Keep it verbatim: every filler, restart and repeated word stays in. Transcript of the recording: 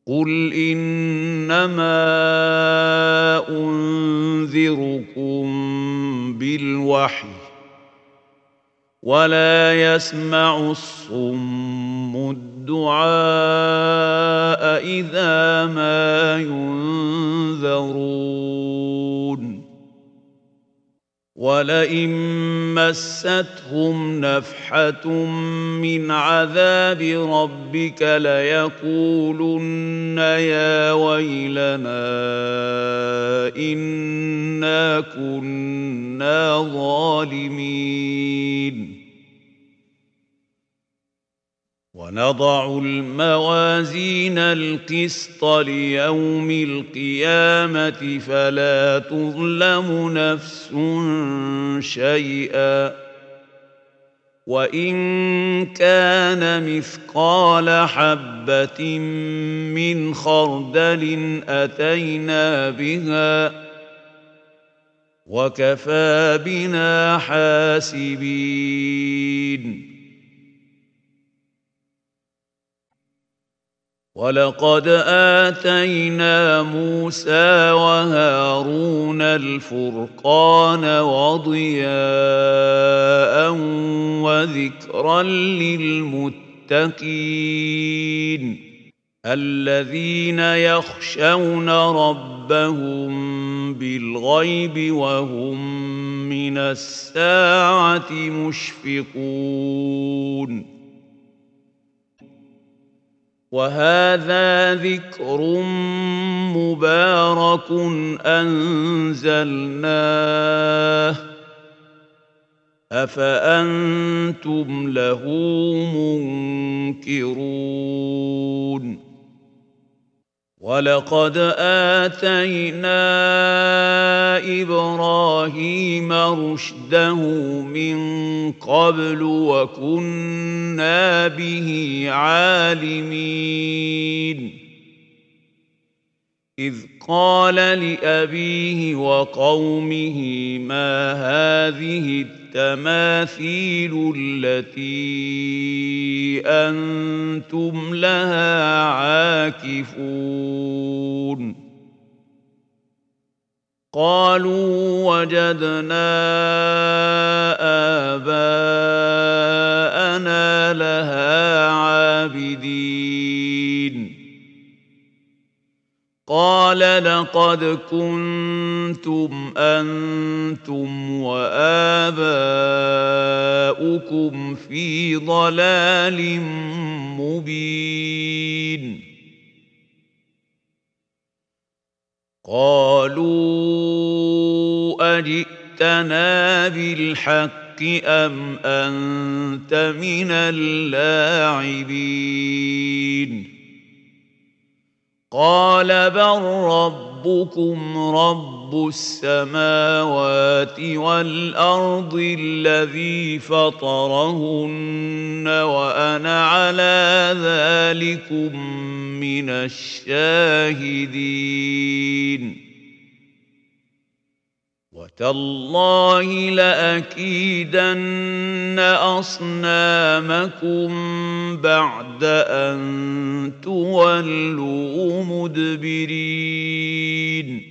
قل إنما أنذركم بالوحي ولا يسمع الصم الدعاء إذا ما ينذرون ولئن مستهم نفحة من عذاب ربك ليقولن يا ويلنا إنا كنا ظالمين ونضع الموازين القسط ليوم القيامة فلا تظلم نفس شيئا وإن كان مثقال حبة من خردل أتينا بها وكفى بنا حاسبين ولقد آتينا موسى وهارون الفرقان وضياء وذكرا للمتقين الذين يخشون ربهم بالغيب وهم من الساعة مشفقون وهذا ذكر مبارك أنزلناه أفأنتم له منكرون ولقد آتينا إبراهيم رشده من قبل وكنا به عالمين إذ قال لأبيه وقومه ما هذه التماثيل التي أنتم لها عاكفون قالوا وجدنا آباءنا لها عابدين قال لقد كنتم أنتم وآباؤكم في ضلال مبين قالوا أجئتنا بالحق أم أنت من اللاعبين قال بل ربكم رب السماوات والأرض الذي فطرهن وأنا على ذلكم من الشاهدين وتالله لأكيدن أصنامكم بعد أن تولوا مدبرين